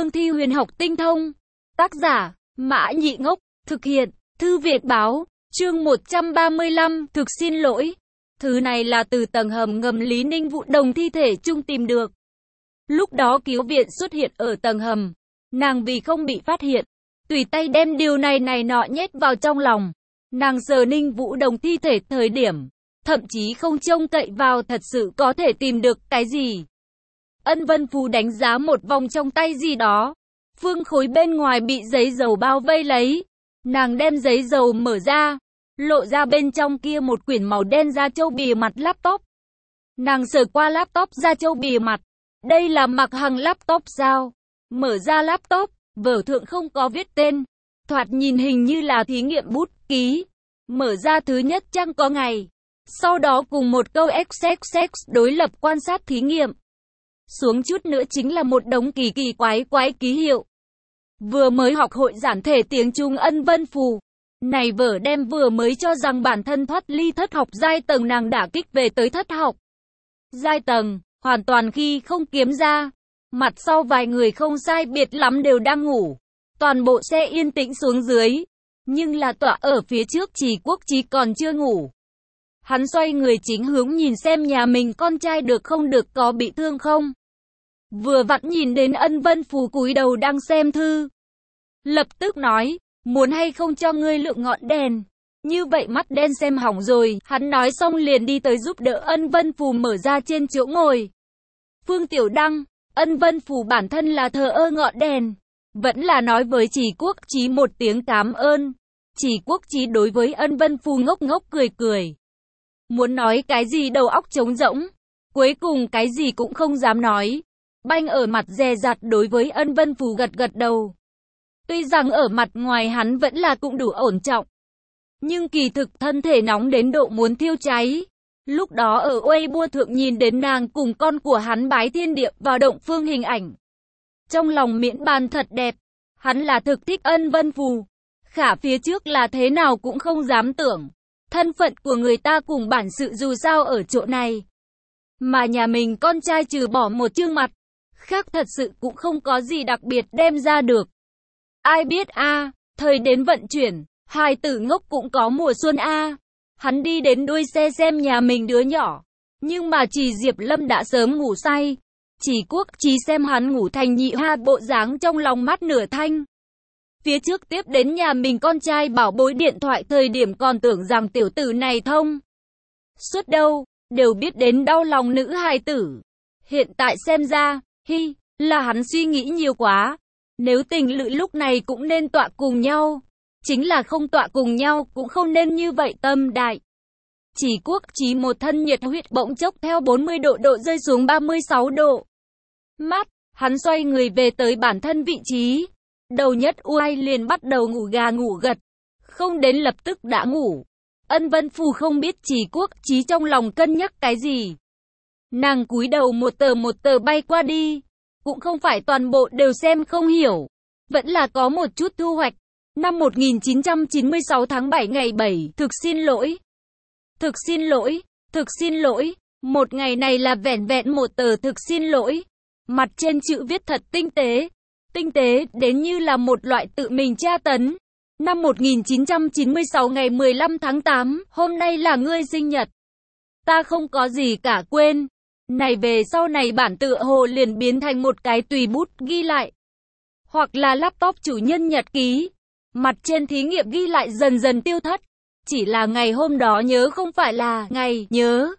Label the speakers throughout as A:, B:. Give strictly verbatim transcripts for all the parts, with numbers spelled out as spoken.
A: cương thi huyền học tinh thông. Tác giả, Mã Nhị Ngốc, thực hiện, Thư Việt Báo, chương một trăm ba mươi lăm, thực xin lỗi. Thứ này là từ tầng hầm ngầm Lý Ninh Vũ Đồng thi thể chung tìm được. Lúc đó cứu viện xuất hiện ở tầng hầm. Nàng vì không bị phát hiện, tùy tay đem điều này này nọ nhét vào trong lòng. Nàng sờ Ninh Vũ Đồng thi thể thời điểm, thậm chí không trông cậy vào thật sự có thể tìm được cái gì. Ân Vân Phù đánh giá một vòng trong tay gì đó. Phương khối bên ngoài bị giấy dầu bao vây lấy. Nàng đem giấy dầu mở ra, lộ ra bên trong kia một quyển màu đen da trâu bìa mặt laptop. Nàng sờ qua laptop da trâu bìa mặt. Đây là Mạc Hằng laptop sao? Mở ra laptop, vở thượng không có viết tên. Thoạt nhìn hình như là thí nghiệm bút ký. Mở ra thứ nhất trang có ngày. Sau đó cùng một câu xx xx đối lập quan sát thí nghiệm. Xuống chút nữa chính là một đống kỳ kỳ quái quái ký hiệu. Vừa mới học hội giản thể tiếng Trung Ân Vân Phù. Này vở đem vừa mới cho rằng bản thân thoát ly thất học giai tầng nàng đả kích về tới thất học. Giai tầng, hoàn toàn khi không kiếm ra. Mặt sau vài người không sai biệt lắm đều đang ngủ. Toàn bộ xe yên tĩnh xuống dưới. Nhưng là tọa ở phía trước Trì Quốc Chí còn chưa ngủ. Hắn xoay người chính hướng nhìn xem nhà mình con trai được không được có bị thương không. Vừa vặn nhìn đến Ân Vân Phù cúi đầu đang xem thư. Lập tức nói, muốn hay không cho ngươi lượng ngọn đèn. Như vậy mắt đen xem hỏng rồi. Hắn nói xong liền đi tới giúp đỡ Ân Vân Phù mở ra trên chỗ ngồi. Phương Tiểu Đăng, Ân Vân Phù bản thân là thờ ơ ngọn đèn. Vẫn là nói với Trì Quốc Chí một tiếng cảm ơn. Trì Quốc Chí đối với Ân Vân Phù ngốc ngốc cười cười. Muốn nói cái gì đầu óc trống rỗng. Cuối cùng cái gì cũng không dám nói. Banh ở mặt dè dặt đối với Ân Vân Phù gật gật đầu. Tuy rằng ở mặt ngoài hắn vẫn là cũng đủ ổn trọng. Nhưng kỳ thực thân thể nóng đến độ muốn thiêu cháy. Lúc đó ở Weibo thượng nhìn đến nàng cùng con của hắn bái thiên địa vào động phương hình ảnh. Trong lòng miễn bàn thật đẹp. Hắn là thực thích Ân Vân Phù. Khả phía trước là thế nào cũng không dám tưởng. Thân phận của người ta cùng bản sự dù sao ở chỗ này. Mà nhà mình con trai trừ bỏ một chương mặt. Khác thật sự cũng không có gì đặc biệt đem ra được. Ai biết a à, thời đến vận chuyển, hài tử ngốc cũng có mùa xuân a à. Hắn đi đến đuôi xe xem nhà mình đứa nhỏ. Nhưng mà Trì Diệp Lâm đã sớm ngủ say. Trì Quốc Chí xem hắn ngủ thành nhị hoa bộ dáng trong lòng mắt nửa thanh. Phía trước tiếp đến nhà mình con trai bảo bối điện thoại thời điểm còn tưởng rằng tiểu tử này thông. Suốt đâu, đều biết đến đau lòng nữ hài tử. Hiện tại xem ra, hi, là hắn suy nghĩ nhiều quá. Nếu tình lữ lúc này cũng nên tọa cùng nhau. Chính là không tọa cùng nhau cũng không nên như vậy tâm đại. Trì Quốc Chí một thân nhiệt huyết bỗng chốc theo bốn mươi độ độ rơi xuống ba mươi sáu độ. Mắt, hắn xoay người về tới bản thân vị trí. Đầu nhất uai liền bắt đầu ngủ gà ngủ gật. Không đến lập tức đã ngủ. Ân Vân Phù không biết Trì Quốc Chí trong lòng cân nhắc cái gì. Nàng cúi đầu một tờ một tờ bay qua đi. Cũng không phải toàn bộ đều xem không hiểu. Vẫn là có một chút thu hoạch. Năm một nghìn chín trăm chín mươi sáu tháng bảy ngày bảy, thực xin lỗi. Thực xin lỗi, thực xin lỗi. Một ngày này là vẻn vẹn một tờ thực xin lỗi. Mặt trên chữ viết thật tinh tế. Tinh tế đến như là một loại tự mình tra tấn. Năm một nghìn chín trăm chín mươi sáu ngày mười lăm tháng tám, hôm nay là ngươi sinh nhật. Ta không có gì cả quên. Này về sau này bản tựa hồ liền biến thành một cái tùy bút ghi lại. Hoặc là laptop chủ nhân nhật ký. Mặt trên thí nghiệm ghi lại dần dần tiêu thất. Chỉ là ngày hôm đó nhớ không phải là ngày nhớ.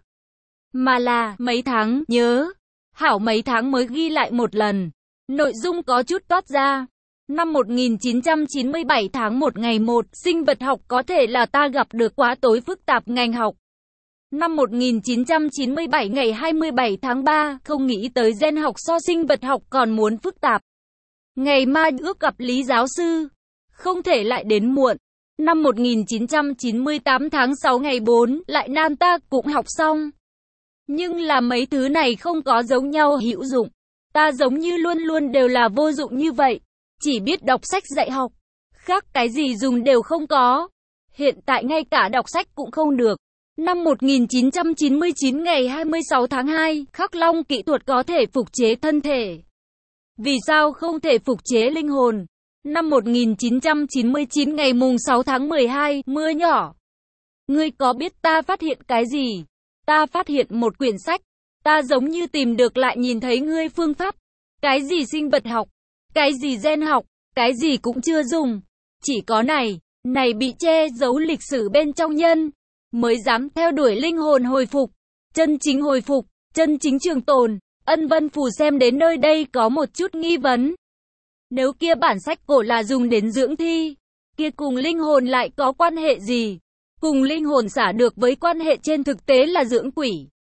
A: Mà là mấy tháng nhớ. Hảo mấy tháng mới ghi lại một lần. Nội dung có chút toát ra. Năm một nghìn chín trăm chín mươi bảy tháng một ngày một, sinh vật học có thể là ta gặp được quá tối phức tạp ngành học. Năm một nghìn chín trăm chín mươi bảy ngày hai mươi bảy tháng ba, không nghĩ tới gen học so sinh vật học còn muốn phức tạp. Ngày mai ước gặp Lý giáo sư. Không thể lại đến muộn. Năm một nghìn chín trăm chín mươi tám tháng sáu ngày bốn, lại nam ta cũng học xong. Nhưng là mấy thứ này không có giống nhau hữu dụng. Ta giống như luôn luôn đều là vô dụng như vậy. Chỉ biết đọc sách dạy học. Khác cái gì dùng đều không có. Hiện tại ngay cả đọc sách cũng không được. Năm một nghìn chín trăm chín mươi chín ngày hai mươi sáu tháng hai, Khắc Long kỹ thuật có thể phục chế thân thể. Vì sao không thể phục chế linh hồn? Năm một nghìn chín trăm chín mươi chín ngày mùng sáu tháng mười hai, mưa nhỏ. Ngươi có biết ta phát hiện cái gì? Ta phát hiện một quyển sách. Ta giống như tìm được lại nhìn thấy ngươi phương pháp. Cái gì sinh vật học? Cái gì gen học? Cái gì cũng chưa dùng. Chỉ có này, này bị che giấu lịch sử bên trong nhân. Mới dám theo đuổi linh hồn hồi phục. Chân chính hồi phục, chân chính trường tồn. Ân Vân Phù xem đến nơi đây có một chút nghi vấn. Nếu kia bản sách cổ là dùng đến dưỡng thi, kia cùng linh hồn lại có quan hệ gì? Cùng linh hồn xả được với quan hệ trên thực tế là dưỡng quỷ.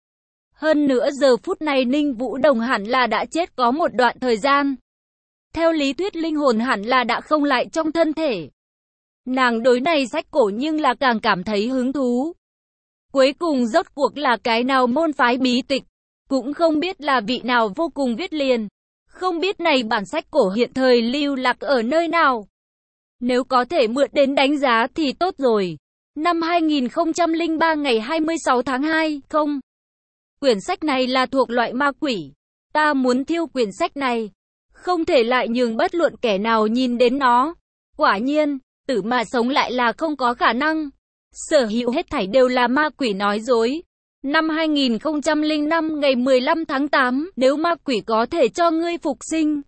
A: Hơn nữa giờ phút này Ninh Vũ Đồng hẳn là đã chết có một đoạn thời gian. Theo lý thuyết linh hồn hẳn là đã không lại trong thân thể. Nàng đối này sách cổ nhưng là càng cảm thấy hứng thú. Cuối cùng rốt cuộc là cái nào môn phái bí tịch, cũng không biết là vị nào vô cùng viết liền. Không biết này bản sách cổ hiện thời lưu lạc ở nơi nào. Nếu có thể mượn đến đánh giá thì tốt rồi. Năm hai nghìn không trăm lẻ ba ngày hai mươi sáu tháng hai, không. Quyển sách này là thuộc loại ma quỷ. Ta muốn thiêu quyển sách này. Không thể lại nhường bất luận kẻ nào nhìn đến nó. Quả nhiên, tử mà sống lại là không có khả năng. Sở hữu hết thảy đều là ma quỷ nói dối. Năm hai nghìn không trăm lẻ năm ngày mười lăm tháng tám, nếu ma quỷ có thể cho ngươi phục sinh,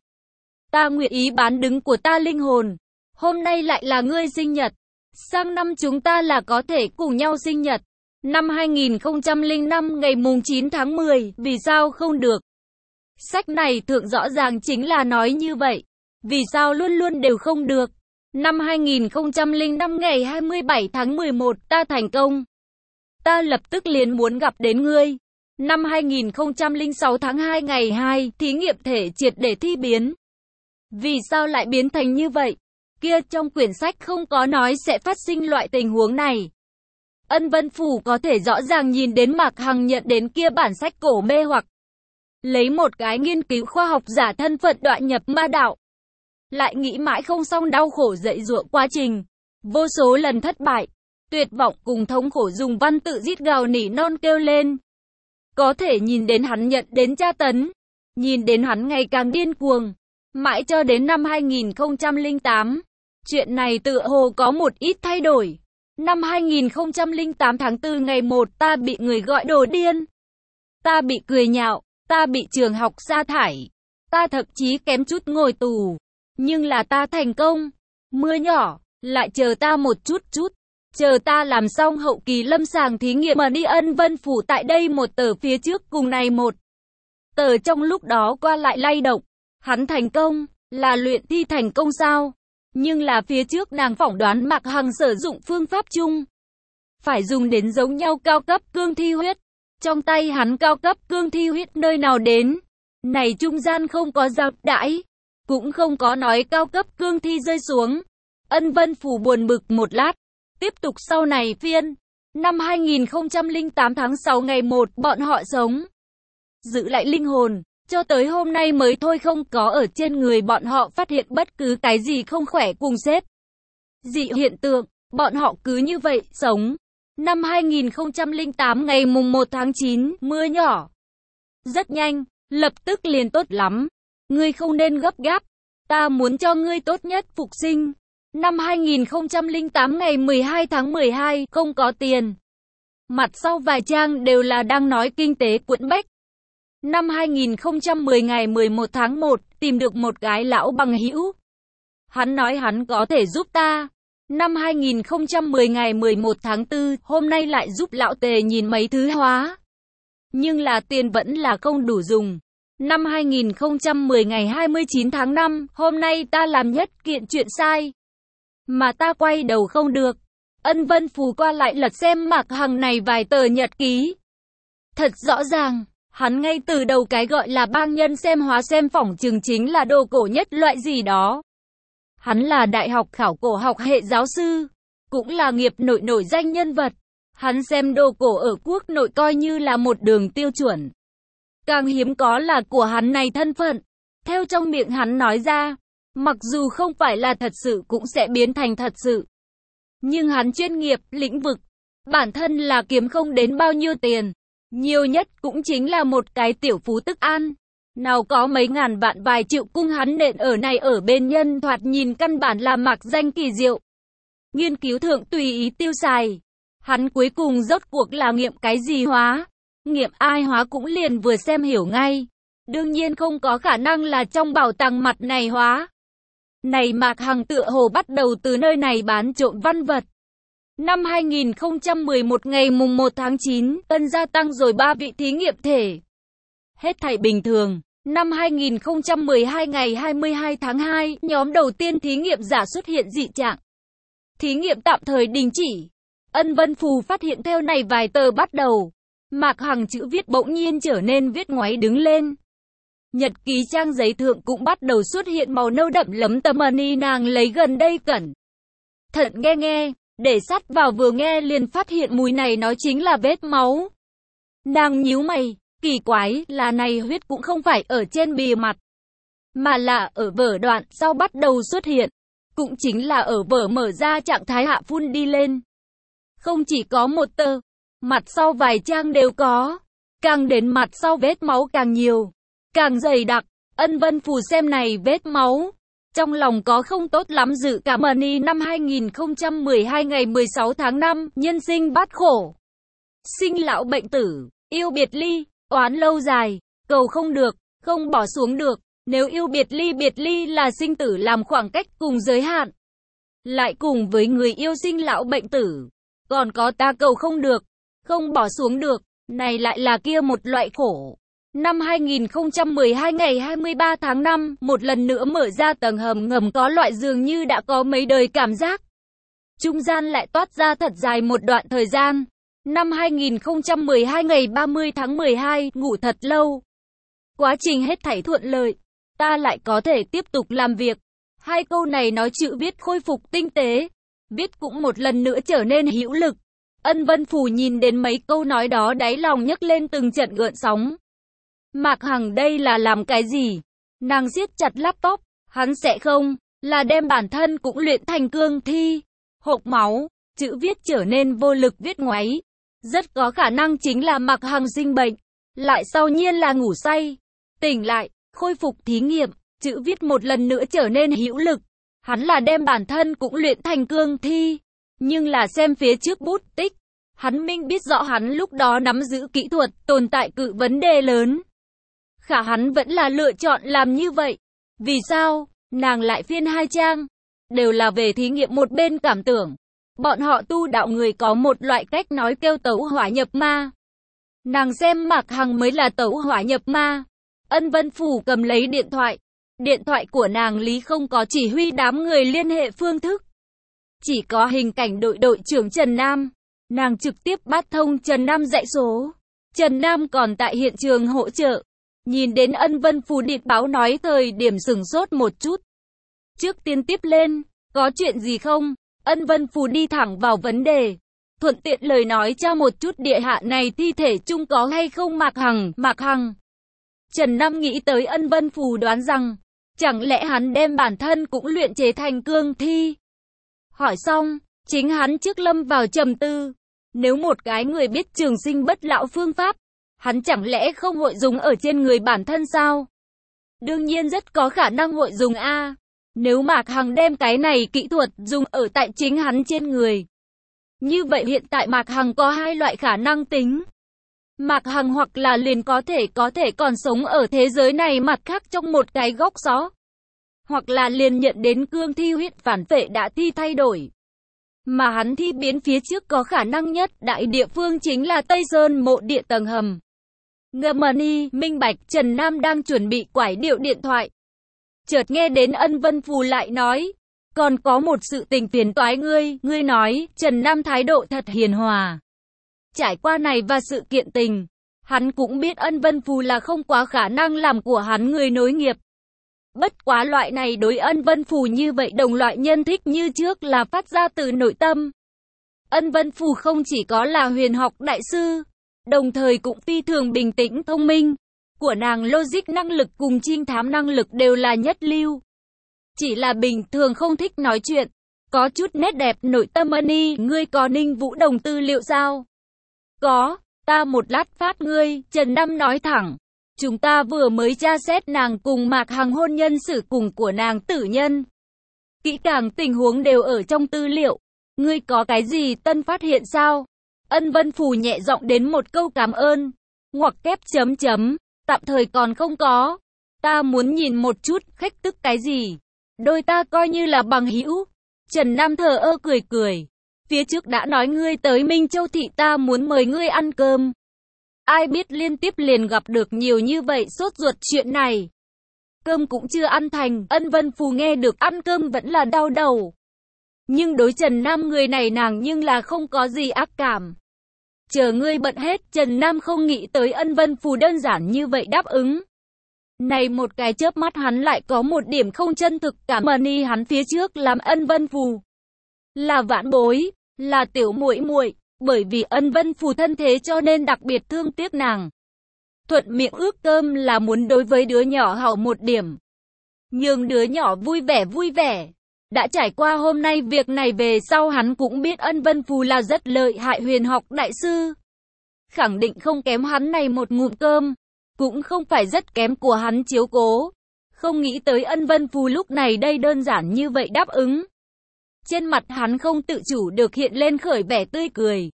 A: ta nguyện ý bán đứng của ta linh hồn. Hôm nay lại là ngươi sinh nhật. Sang năm chúng ta là có thể cùng nhau sinh nhật. Năm hai nghìn không trăm lẻ năm ngày mùng chín tháng mười, vì sao không được? Sách này thượng rõ ràng chính là nói như vậy. Vì sao luôn luôn đều không được? Năm hai nghìn không trăm lẻ năm ngày hai mươi bảy tháng mười một, ta thành công. Ta lập tức liền muốn gặp đến ngươi. Năm hai nghìn không trăm lẻ sáu tháng hai ngày hai, thí nghiệm thể triệt để thi biến. Vì sao lại biến thành như vậy? Kia trong quyển sách không có nói sẽ phát sinh loại tình huống này. Ân Vân Phủ có thể rõ ràng nhìn đến Mạc Hằng nhận đến kia bản sách cổ mê hoặc. Lấy một cái nghiên cứu khoa học giả thân phận đoạn nhập ma đạo. Lại nghĩ mãi không xong đau khổ dậy dụa quá trình. Vô số lần thất bại. Tuyệt vọng cùng thống khổ dùng văn tự rít gào nỉ non kêu lên. Có thể nhìn đến hắn nhận đến tra tấn. Nhìn đến hắn ngày càng điên cuồng. Mãi cho đến năm hai nghìn không trăm lẻ tám. Chuyện này tựa hồ có một ít thay đổi. Năm hai nghìn không trăm lẻ tám tháng tư ngày một ta bị người gọi đồ điên. Ta bị cười nhạo. Ta bị trường học sa thải. Ta thậm chí kém chút ngồi tù. Nhưng là ta thành công. Mưa nhỏ, lại chờ ta một chút chút. Chờ ta làm xong hậu kỳ lâm sàng thí nghiệm mà đi Ân Vân Phủ tại đây một tờ phía trước cùng này một. Tờ trong lúc đó qua lại lay động. Hắn thành công, là luyện thi thành công sao? Nhưng là phía trước nàng phỏng đoán Mạc Hằng sử dụng phương pháp chung. Phải dùng đến giống nhau cao cấp cương thi huyết. Trong tay hắn cao cấp cương thi huyết nơi nào đến? Này trung gian không có giao đãi. Cũng không có nói cao cấp cương thi rơi xuống. Ân Vân Phủ buồn bực một lát. Tiếp tục sau này phiên. Năm hai nghìn không trăm lẻ tám tháng sáu ngày một bọn họ sống. Giữ lại linh hồn. Cho tới hôm nay mới thôi không có ở trên người bọn họ phát hiện bất cứ cái gì không khỏe cùng xếp. Dị hiện tượng. Bọn họ cứ như vậy sống. Năm hai nghìn không trăm lẻ tám ngày mùng một tháng chín, mưa nhỏ. Rất nhanh, lập tức liền tốt lắm. Ngươi không nên gấp gáp. Ta muốn cho ngươi tốt nhất phục sinh. Năm hai nghìn không trăm lẻ tám ngày mười hai tháng mười hai, không có tiền. Mặt sau vài trang đều là đang nói kinh tế quẫn bách. Năm hai nghìn không trăm mười ngày mười một tháng một, tìm được một cái lão bằng hữu. Hắn nói hắn có thể giúp ta. Năm hai nghìn không trăm mười ngày mười một tháng tư, hôm nay lại giúp lão tề nhìn mấy thứ hóa. Nhưng là tiền vẫn là không đủ dùng. Năm hai nghìn không trăm mười ngày hai mươi chín tháng năm, hôm nay ta làm nhất kiện chuyện sai. Mà ta quay đầu không được. Ân Vân Phù qua lại lật xem Mạc Hằng này vài tờ nhật ký. Thật rõ ràng, hắn ngay từ đầu cái gọi là bang nhân xem hóa xem phỏng chừng chính là đồ cổ nhất loại gì đó. Hắn là đại học khảo cổ học hệ giáo sư, cũng là nghiệp nội nổi danh nhân vật. Hắn xem đồ cổ ở quốc nội coi như là một đường tiêu chuẩn. Càng hiếm có là của hắn này thân phận. Theo trong miệng hắn nói ra, mặc dù không phải là thật sự cũng sẽ biến thành thật sự. Nhưng hắn chuyên nghiệp, lĩnh vực, bản thân là kiếm không đến bao nhiêu tiền. Nhiều nhất cũng chính là một cái tiểu phú tức an. Nào có mấy ngàn vạn vài triệu cung hắn nện ở này ở bên nhân thoạt nhìn căn bản là mạc danh kỳ diệu. Nghiên cứu thượng tùy ý tiêu xài. Hắn cuối cùng rốt cuộc là nghiệm cái gì hóa? Nghiệm ai hóa cũng liền vừa xem hiểu ngay. Đương nhiên không có khả năng là trong bảo tàng mặt này hóa. Này Mạc Hằng tựa hồ bắt đầu từ nơi này bán trộm văn vật. Năm hai nghìn không trăm mười một ngày mùng một tháng chín, Tân gia tăng rồi ba vị thí nghiệm thể. Hết thảy bình thường. Năm hai nghìn không trăm mười hai ngày hai mươi hai tháng hai, nhóm đầu tiên thí nghiệm giả xuất hiện dị trạng. Thí nghiệm tạm thời đình chỉ. Ân Vân Phù phát hiện theo này vài tờ bắt đầu. Mạc Hằng chữ viết bỗng nhiên trở nên viết ngoáy đứng lên. Nhật ký trang giấy thượng cũng bắt đầu xuất hiện màu nâu đậm lấm tấm ni nàng lấy gần đây cẩn thận nghe nghe, để sát vào vừa nghe liền phát hiện mùi này nó chính là vết máu. Nàng nhíu mày, kỳ quái là này huyết cũng không phải ở trên bìa mặt, mà là ở vở đoạn sau bắt đầu xuất hiện, cũng chính là ở vở mở ra trạng thái hạ phun đi lên. Không chỉ có một tờ, mặt sau vài trang đều có, càng đến mặt sau vết máu càng nhiều, càng dày đặc. Ân Vân Phù xem này vết máu, trong lòng có không tốt lắm dự cảm. Ni năm hai nghìn không trăm mười hai ngày mười sáu tháng năm, nhân sinh bát khổ, sinh lão bệnh tử, yêu biệt ly, oán lâu dài, cầu không được, không bỏ xuống được. Nếu yêu biệt ly, biệt ly là sinh tử làm khoảng cách cùng giới hạn, lại cùng với người yêu sinh lão bệnh tử, còn có ta cầu không được, không bỏ xuống được, này lại là kia một loại khổ. Năm hai nghìn không trăm mười hai ngày hai mươi ba tháng năm, một lần nữa mở ra tầng hầm ngầm có loại dường như đã có mấy đời cảm giác. Trung gian lại toát ra thật dài một đoạn thời gian. Năm hai nghìn không trăm mười hai ngày ba mươi tháng mười hai, ngủ thật lâu. Quá trình hết thảy thuận lợi, ta lại có thể tiếp tục làm việc. Hai câu này nói chữ viết khôi phục tinh tế, viết cũng một lần nữa trở nên hữu lực. Ân Vân Phù nhìn đến mấy câu nói đó đáy lòng nhấc lên từng trận gợn sóng. Mạc Hằng đây là làm cái gì? Nàng siết chặt laptop, hắn sẽ không, là đem bản thân cũng luyện thành cương thi. Hộc máu, chữ viết trở nên vô lực viết ngoáy. Rất có khả năng chính là Mạc Hằng sinh bệnh, lại sau nhiên là ngủ say. Tỉnh lại, khôi phục thí nghiệm, chữ viết một lần nữa trở nên hữu lực. Hắn là đem bản thân cũng luyện thành cương thi. Nhưng là xem phía trước bút tích, hắn minh biết rõ hắn lúc đó nắm giữ kỹ thuật tồn tại cự vấn đề lớn. Khả hắn vẫn là lựa chọn làm như vậy. Vì sao? Nàng lại phiên hai trang, đều là về thí nghiệm một bên cảm tưởng. Bọn họ tu đạo người có một loại cách nói kêu tẩu hỏa nhập ma. Nàng xem Mạc Hằng mới là tẩu hỏa nhập ma. Ân Vân Phù cầm lấy điện thoại. Điện thoại của nàng lý không có chỉ huy đám người liên hệ phương thức, chỉ có hình cảnh đội đội trưởng Trần Nam. Nàng trực tiếp bắt thông Trần Nam dãy số. Trần Nam còn tại hiện trường hỗ trợ. Nhìn đến Ân Vân Phù điện báo nói thời điểm sửng sốt một chút. Trước tiên tiếp lên, có chuyện gì không? Ân Vân Phù đi thẳng vào vấn đề. Thuận tiện lời nói cho một chút địa hạ này thi thể chung có hay không Mạc Hằng, Mạc Hằng. Trần Nam nghĩ tới Ân Vân Phù đoán rằng, chẳng lẽ hắn đem bản thân cũng luyện chế thành cương thi? Hỏi xong, chính hắn trước lâm vào trầm tư. Nếu một cái người biết trường sinh bất lão phương pháp, hắn chẳng lẽ không hội dùng ở trên người bản thân sao? Đương nhiên rất có khả năng hội dùng a. Nếu Mạc Hằng đem cái này kỹ thuật dùng ở tại chính hắn trên người. Như vậy hiện tại Mạc Hằng có hai loại khả năng tính. Mạc Hằng hoặc là liền có thể có thể còn sống ở thế giới này mặt khác trong một cái góc gió. Hoặc là liền nhận đến cương thi huyết phản phệ đã thi thay đổi. Mà hắn thi biến phía trước có khả năng nhất đại địa phương chính là Tây Sơn mộ địa tầng hầm. Ngâm minh bạch. Trần Nam đang chuẩn bị quải điệu điện thoại. Chợt nghe đến Ân Vân Phù lại nói, còn có một sự tình phiền toái ngươi, ngươi nói. Trần Nam thái độ thật hiền hòa. Trải qua này và sự kiện tình, hắn cũng biết Ân Vân Phù là không quá khả năng làm của hắn người nối nghiệp. Bất quá loại này đối Ân Vân Phù như vậy đồng loại nhân thích như trước là phát ra từ nội tâm. Ân Vân Phù không chỉ có là huyền học đại sư, đồng thời cũng phi thường bình tĩnh thông minh. Của nàng logic năng lực cùng trinh thám năng lực đều là nhất lưu. Chỉ là bình thường không thích nói chuyện, có chút nét đẹp nội tâm. Ni, ngươi có Ninh Vũ Đồng tư liệu sao? Có, ta một lát phát ngươi. Trần Nam nói thẳng. Chúng ta vừa mới tra xét nàng cùng Mạc Hằng hôn nhân sử cùng của nàng tử nhân. Kỹ càng tình huống đều ở trong tư liệu. Ngươi có cái gì tân phát hiện sao? Ân Vân Phù nhẹ giọng đến một câu cảm ơn. Ngoặc kép chấm chấm. Tạm thời còn không có. Ta muốn nhìn một chút, khách tức cái gì? Đôi ta coi như là bằng hữu. Trần Nam thờ ơ cười cười. Phía trước đã nói ngươi tới Minh Châu thị, ta muốn mời ngươi ăn cơm. Ai biết liên tiếp liền gặp được nhiều như vậy, sốt ruột chuyện này. Cơm cũng chưa ăn thành, Ân Vân Phù nghe được ăn cơm vẫn là đau đầu. Nhưng đối Trần Nam người này nàng nhưng là không có gì ác cảm. Chờ ngươi bận hết, Trần Nam không nghĩ tới Ân Vân Phù đơn giản như vậy đáp ứng. Này một cái chớp mắt hắn lại có một điểm không chân thực, cảm ơn y hắn phía trước làm Ân Vân Phù là vãn bối, là tiểu muội muội, bởi vì Ân Vân Phù thân thế cho nên đặc biệt thương tiếc nàng. Thuận miệng ước cơm là muốn đối với đứa nhỏ hảo một điểm, nhường đứa nhỏ vui vẻ vui vẻ. Đã trải qua hôm nay việc này về sau hắn cũng biết Ân Vân Phù là rất lợi hại huyền học đại sư. Khẳng định không kém hắn này một ngụm cơm, cũng không phải rất kém của hắn chiếu cố. Không nghĩ tới Ân Vân Phù lúc này đây đơn giản như vậy đáp ứng. Trên mặt hắn không tự chủ được hiện lên khởi vẻ tươi cười.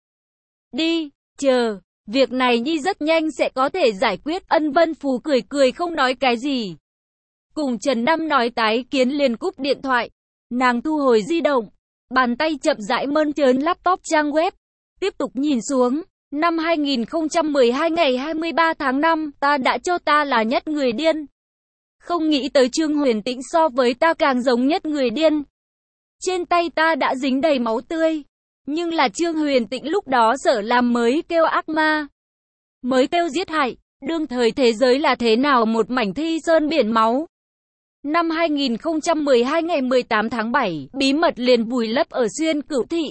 A: Đi, chờ, việc này nhi rất nhanh sẽ có thể giải quyết. Ân Vân Phù cười cười không nói cái gì. Cùng Trần Nam nói tái kiến liền cúp điện thoại. Nàng thu hồi di động, bàn tay chậm rãi mơn trớn laptop trang web. Tiếp tục nhìn xuống, năm hai nghìn không trăm mười hai ngày hai mươi ba tháng năm, ta đã cho ta là nhất người điên. Không nghĩ tới Trương Huyền Tĩnh so với ta càng giống nhất người điên. Trên tay ta đã dính đầy máu tươi. Nhưng là Trương Huyền Tĩnh lúc đó sợ làm mới kêu ác ma. Mới kêu giết hại. Đương thời thế giới là thế nào một mảnh thi sơn biển máu. Năm hai nghìn không trăm mười hai ngày mười tám tháng bảy, bí mật liền vùi lấp ở Xuyên Cửu Thị.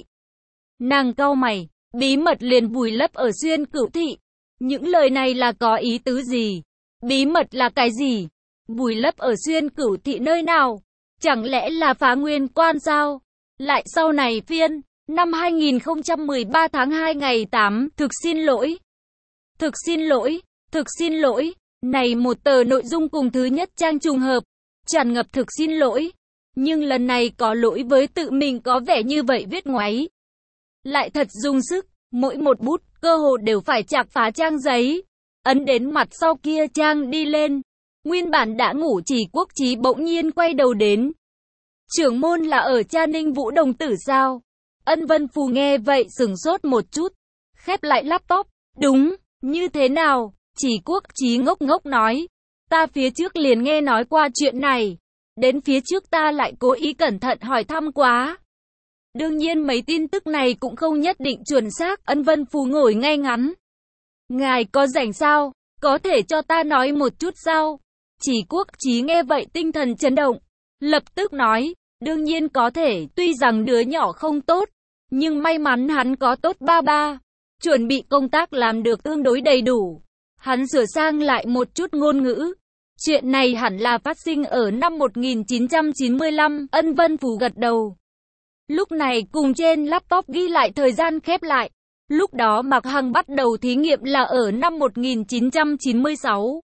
A: Nàng cau mày, bí mật liền vùi lấp ở Xuyên Cửu Thị. Những lời này là có ý tứ gì? Bí mật là cái gì? Vùi lấp ở Xuyên Cửu Thị nơi nào? Chẳng lẽ là phá nguyên quan sao? Lại sau này phiên, năm hai nghìn không trăm mười ba tháng hai ngày tám, thực xin lỗi. Thực xin lỗi, thực xin lỗi. Này một tờ nội dung cùng thứ nhất trang trùng hợp. Tràn ngập thực xin lỗi. Nhưng lần này có lỗi với tự mình có vẻ như vậy viết ngoáy. Lại thật dùng sức, mỗi một bút, cơ hồ đều phải chạc phá trang giấy. Ấn đến mặt sau kia trang đi lên. Nguyên bản đã ngủ Chỉ Quốc Chí bỗng nhiên quay đầu đến. Trưởng môn là ở cha Ninh Vũ đồng tử sao? Ân Vân Phù nghe vậy sừng sốt một chút. Khép lại laptop. Đúng, như thế nào? Chỉ Quốc Chí ngốc ngốc nói. Ta phía trước liền nghe nói qua chuyện này. Đến phía trước ta lại cố ý cẩn thận hỏi thăm quá. Đương nhiên mấy tin tức này cũng không nhất định chuẩn xác. Ân Vân Phù ngồi ngay ngắn. Ngài có rảnh sao? Có thể cho ta nói một chút sao? Chỉ Quốc Chí nghe vậy tinh thần chấn động. Lập tức nói. Đương nhiên có thể, tuy rằng đứa nhỏ không tốt. Nhưng may mắn hắn có tốt ba ba. Chuẩn bị công tác làm được tương đối đầy đủ. Hắn sửa sang lại một chút ngôn ngữ. Chuyện này hẳn là phát sinh ở năm một nghìn chín trăm chín mươi lăm, Ân Vân Phù gật đầu. Lúc này cùng trên laptop ghi lại thời gian khép lại. Lúc đó Mạc Hằng bắt đầu thí nghiệm là ở năm một nghìn chín trăm chín mươi sáu.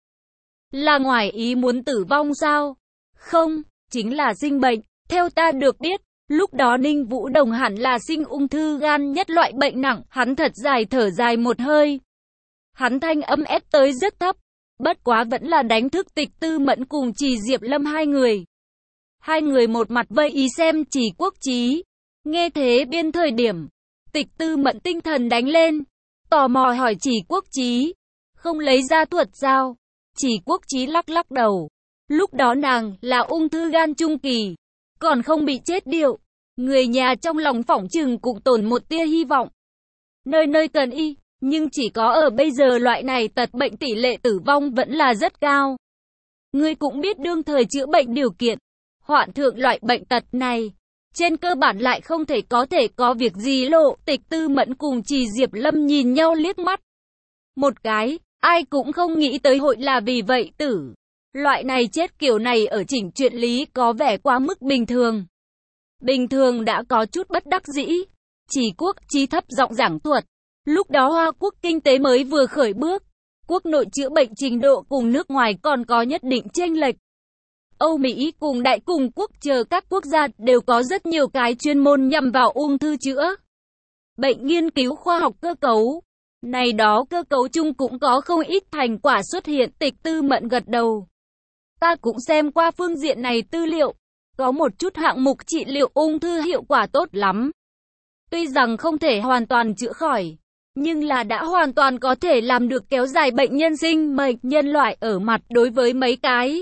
A: Là ngoài ý muốn tử vong sao? Không, chính là sinh bệnh. Theo ta được biết, lúc đó Ninh Vũ Đồng hẳn là sinh ung thư gan nhất loại bệnh nặng. Hắn thật dài thở dài một hơi. Hắn thanh âm ép tới rất thấp. Bất quá vẫn là đánh thức Tịch Tư Mẫn cùng Trì Diệp Lâm hai người. Hai người một mặt vây ý xem Chỉ Quốc Chí. Nghe thế biên thời điểm, Tịch Tư Mẫn tinh thần đánh lên. Tò mò hỏi Chỉ Quốc Chí. Không lấy ra thuật sao? Chỉ Quốc Chí lắc lắc đầu. Lúc đó nàng là ung thư gan trung kỳ. Còn không bị chết điệu. Người nhà trong lòng phỏng chừng cũng tồn một tia hy vọng. Nơi nơi cần y. Nhưng chỉ có ở bây giờ loại này tật bệnh tỷ lệ tử vong vẫn là rất cao. Ngươi cũng biết đương thời chữa bệnh điều kiện. Hoạn thượng loại bệnh tật này. Trên cơ bản lại không thể có thể có việc gì lộ. Tịch Tư Mẫn cùng Trì Diệp Lâm nhìn nhau liếc mắt. Một cái, ai cũng không nghĩ tới hội là vì vậy tử. Loại này chết kiểu này ở chỉnh truyện lý có vẻ quá mức bình thường. Bình thường đã có chút bất đắc dĩ. Chỉ Quốc Chí thấp giọng giảng thuật. Lúc đó Hoa Quốc kinh tế mới vừa khởi bước. Quốc nội chữa bệnh trình độ cùng nước ngoài còn có nhất định chênh lệch. Âu Mỹ cùng Đại cùng quốc chờ các quốc gia đều có rất nhiều cái chuyên môn nhằm vào ung thư chữa bệnh nghiên cứu khoa học cơ cấu. Này đó cơ cấu chung cũng có không ít thành quả xuất hiện. Tịch Tư Mẫn gật đầu. Ta cũng xem qua phương diện này tư liệu. Có một chút hạng mục trị liệu ung thư hiệu quả tốt lắm. Tuy rằng không thể hoàn toàn chữa khỏi, nhưng là đã hoàn toàn có thể làm được kéo dài bệnh nhân sinh mệnh nhân loại ở mặt đối với mấy cái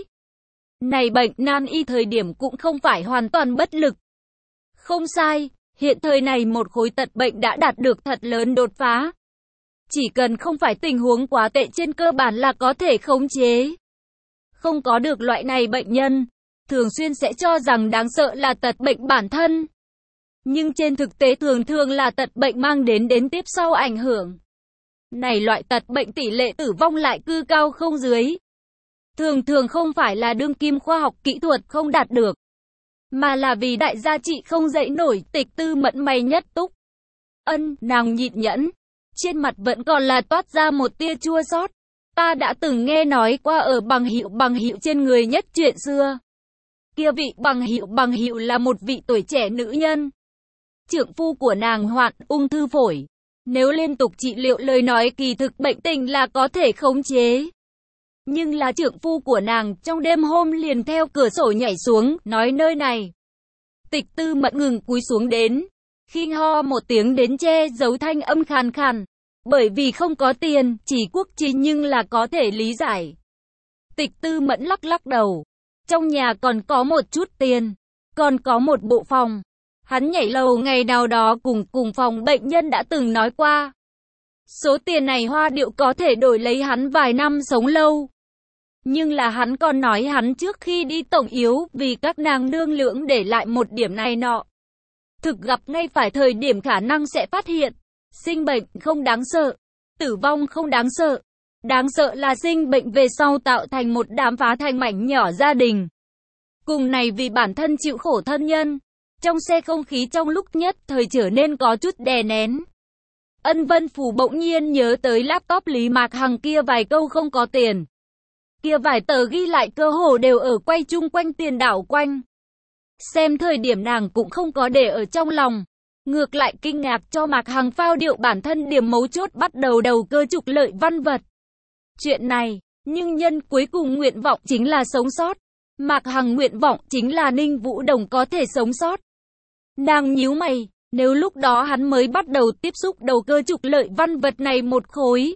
A: này bệnh nan y thời điểm cũng không phải hoàn toàn bất lực. Không sai, hiện thời này một khối tật bệnh đã đạt được thật lớn đột phá. Chỉ cần không phải tình huống quá tệ trên cơ bản là có thể khống chế. Không có được loại này bệnh nhân, thường xuyên sẽ cho rằng đáng sợ là tật bệnh bản thân. Nhưng trên thực tế thường thường là tật bệnh mang đến đến tiếp sau ảnh hưởng. Này loại tật bệnh tỷ lệ tử vong lại cư cao không dưới. Thường thường không phải là đương kim khoa học kỹ thuật không đạt được, mà là vì đại gia trị không dậy nổi. Tịch Tư Mẫn mày nhất túc. Ân, nàng nhịn nhẫn. Trên mặt vẫn còn là toát ra một tia chua xót. Ta đã từng nghe nói qua ở bằng hiệu bằng hiệu trên người nhất chuyện xưa. Kia vị bằng hiệu bằng hiệu là một vị tuổi trẻ nữ nhân. Trượng phu của nàng hoạn ung thư phổi. Nếu liên tục trị liệu lời nói kỳ thực bệnh tình là có thể khống chế. Nhưng là trượng phu của nàng trong đêm hôm liền theo cửa sổ nhảy xuống, nói nơi này. Tịch Tư Mẫn ngừng cúi xuống đến. Khi ho một tiếng đến che giấu thanh âm khàn khàn. Bởi vì không có tiền, chỉ quốc chi nhưng là có thể lý giải. Tịch Tư Mẫn lắc lắc đầu. Trong nhà còn có một chút tiền. Còn có một bộ phòng. Hắn nhảy lầu ngày nào đó cùng cùng phòng bệnh nhân đã từng nói qua. Số tiền này hoa điệu có thể đổi lấy hắn vài năm sống lâu. Nhưng là hắn còn nói hắn trước khi đi tổng yếu vì các nàng nương lưỡng để lại một điểm này nọ. Thực gặp ngay phải thời điểm khả năng sẽ phát hiện. Sinh bệnh không đáng sợ. Tử vong không đáng sợ. Đáng sợ là sinh bệnh về sau tạo thành một đám phá thành mảnh nhỏ gia đình. Cùng này vì bản thân chịu khổ thân nhân. Trong xe không khí trong lúc nhất thời trở nên có chút đè nén. Ân Vân Phủ bỗng nhiên nhớ tới laptop Lý Mạc Hằng kia vài câu không có tiền. Kia vài tờ ghi lại cơ hồ đều ở quay chung quanh tiền đảo quanh. Xem thời điểm nàng cũng không có để ở trong lòng. Ngược lại kinh ngạc cho Mạc Hằng phao điệu bản thân điểm mấu chốt bắt đầu đầu cơ trục lợi văn vật. Chuyện này, nhưng nhân cuối cùng nguyện vọng chính là sống sót. Mạc Hằng nguyện vọng chính là Ninh Vũ Đồng có thể sống sót. Nàng nhíu mày, nếu lúc đó hắn mới bắt đầu tiếp xúc đầu cơ trục lợi văn vật này một khối.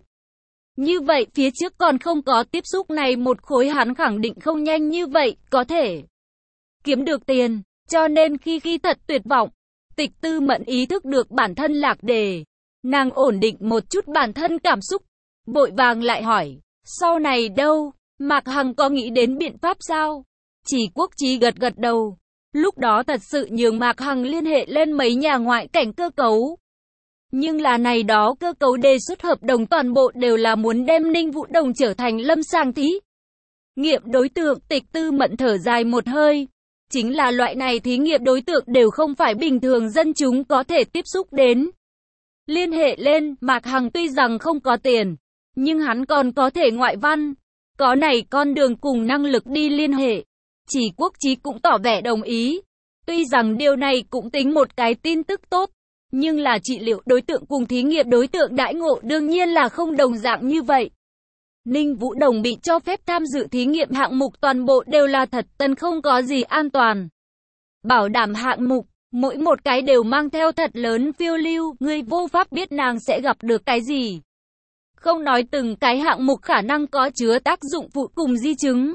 A: Như vậy phía trước còn không có tiếp xúc này một khối hắn khẳng định không nhanh như vậy, có thể kiếm được tiền. Cho nên khi khi thật tuyệt vọng, Tịch Tư Mẫn ý thức được bản thân lạc đề. Nàng ổn định một chút bản thân cảm xúc, vội vàng lại hỏi, sau này đâu, Mạc Hằng có nghĩ đến biện pháp sao? Chỉ Quốc Chí gật gật đầu. Lúc đó thật sự nhường Mạc Hằng liên hệ lên mấy nhà ngoại cảnh cơ cấu. Nhưng là này đó cơ cấu đề xuất hợp đồng toàn bộ đều là muốn đem Ninh Vũ Đồng trở thành lâm sàng thí nghiệm đối tượng. Tịch Tư Mẫn thở dài một hơi. Chính là loại này thí nghiệm đối tượng đều không phải bình thường dân chúng có thể tiếp xúc đến. Liên hệ lên, Mạc Hằng tuy rằng không có tiền, nhưng hắn còn có thể ngoại văn. Có này con đường cùng năng lực đi liên hệ. Chỉ Quốc Chí cũng tỏ vẻ đồng ý. Tuy rằng điều này cũng tính một cái tin tức tốt, nhưng là trị liệu đối tượng cùng thí nghiệm đối tượng đãi ngộ đương nhiên là không đồng dạng như vậy. Ninh Vũ Đồng bị cho phép tham dự thí nghiệm hạng mục toàn bộ đều là thật tân, không có gì an toàn. Bảo đảm hạng mục, mỗi một cái đều mang theo thật lớn phiêu lưu, người vô pháp biết nàng sẽ gặp được cái gì. Không nói từng cái hạng mục khả năng có chứa tác dụng phụ cùng di chứng.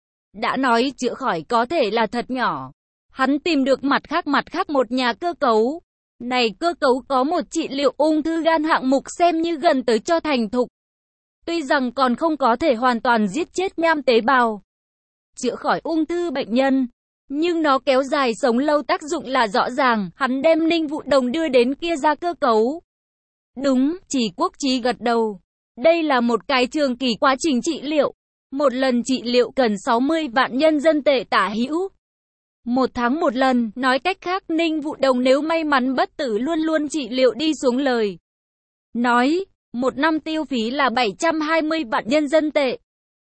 A: Đã nói chữa khỏi có thể là thật nhỏ. Hắn tìm được mặt khác mặt khác một nhà cơ cấu. Này cơ cấu có một trị liệu ung thư gan hạng mục xem như gần tới cho thành thục. Tuy rằng còn không có thể hoàn toàn giết chết nham tế bào, chữa khỏi ung thư bệnh nhân, nhưng nó kéo dài sống lâu tác dụng là rõ ràng. Hắn đem Ninh Vũ Đồng đưa đến kia ra cơ cấu. Đúng, Chỉ Quốc Chí gật đầu. Đây là một cái trường kỳ quá trình trị liệu. Một lần trị liệu cần sáu mươi vạn nhân dân tệ tả hữu. Một tháng một lần, nói cách khác Ninh Vũ Đồng nếu may mắn bất tử luôn luôn trị liệu đi xuống lời nói, Một năm tiêu phí là bảy trăm hai mươi vạn nhân dân tệ.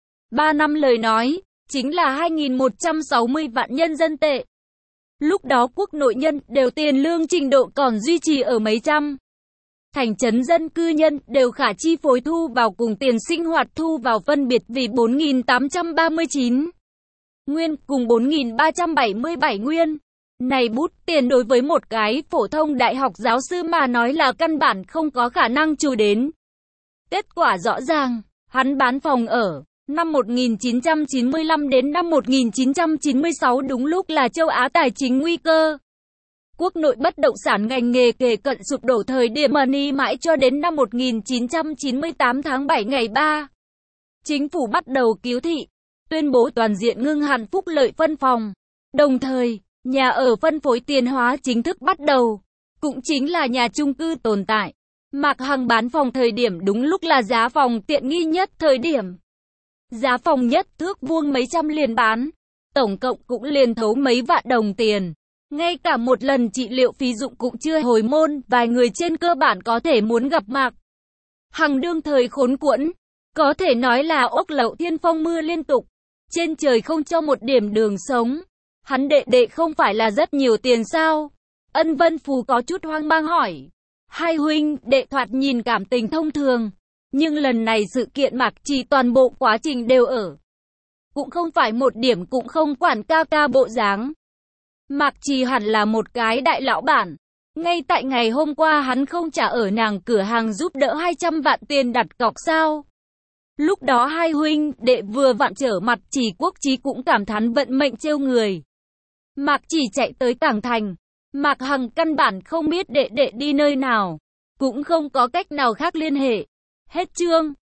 A: Ba năm lời nói, chính là hai nghìn một trăm sáu mươi vạn nhân dân tệ. Lúc đó quốc nội nhân đều tiền lương trình độ còn duy trì ở mấy trăm. Thành trấn dân cư nhân đều khả chi phối thu vào cùng tiền sinh hoạt thu vào phân biệt vì bốn nghìn tám trăm ba mươi chín nguyên cùng bốn nghìn ba trăm bảy mươi bảy nguyên. Này bút tiền đối với một cái phổ thông đại học giáo sư mà nói là căn bản không có khả năng trù đến. Kết quả rõ ràng, hắn bán phòng ở. Năm một nghìn chín trăm chín mươi lăm đến năm một nghìn chín trăm chín mươi sáu đúng lúc là châu Á tài chính nguy cơ. Quốc nội bất động sản ngành nghề kề cận sụp đổ thời điểm money mãi cho đến năm một nghìn chín trăm chín mươi tám tháng bảy ngày ba. Chính phủ bắt đầu cứu thị, tuyên bố toàn diện ngưng hẳn phúc lợi phân phòng. Đồng thời, nhà ở phân phối tiền hóa chính thức bắt đầu, cũng chính là nhà chung cư tồn tại. Mạc Hằng bán phòng thời điểm đúng lúc là giá phòng tiện nghi nhất thời điểm. Giá phòng nhất thước vuông mấy trăm liền bán, tổng cộng cũng liền thấu mấy vạn đồng tiền. Ngay cả một lần trị liệu phí dụng cũng chưa hồi môn, vài người trên cơ bản có thể muốn gặp Mạc Hằng đương thời khốn quẫn, có thể nói là ốc lậu thiên phong mưa liên tục, trên trời không cho một điểm đường sống. Hắn đệ đệ không phải là rất nhiều tiền sao? Ân Vân Phú có chút hoang mang hỏi. Hai huynh đệ thoạt nhìn cảm tình thông thường, nhưng lần này sự kiện Mạc Trì toàn bộ quá trình đều ở. Cũng không phải một điểm cũng không quản ca ca bộ dáng. Mạc Trì hẳn là một cái đại lão bản. Ngay tại ngày hôm qua hắn không trả ở nàng cửa hàng giúp đỡ hai trăm vạn tiền đặt cọc sao. Lúc đó hai huynh đệ vừa vặn trở mặt, Trì Quốc Chí cũng cảm thán vận mệnh trêu người. Mạc Trì chạy tới Cảng Thành. Mạc Hằng căn bản không biết đệ đệ đi nơi nào, cũng không có cách nào khác liên hệ. Hết chương.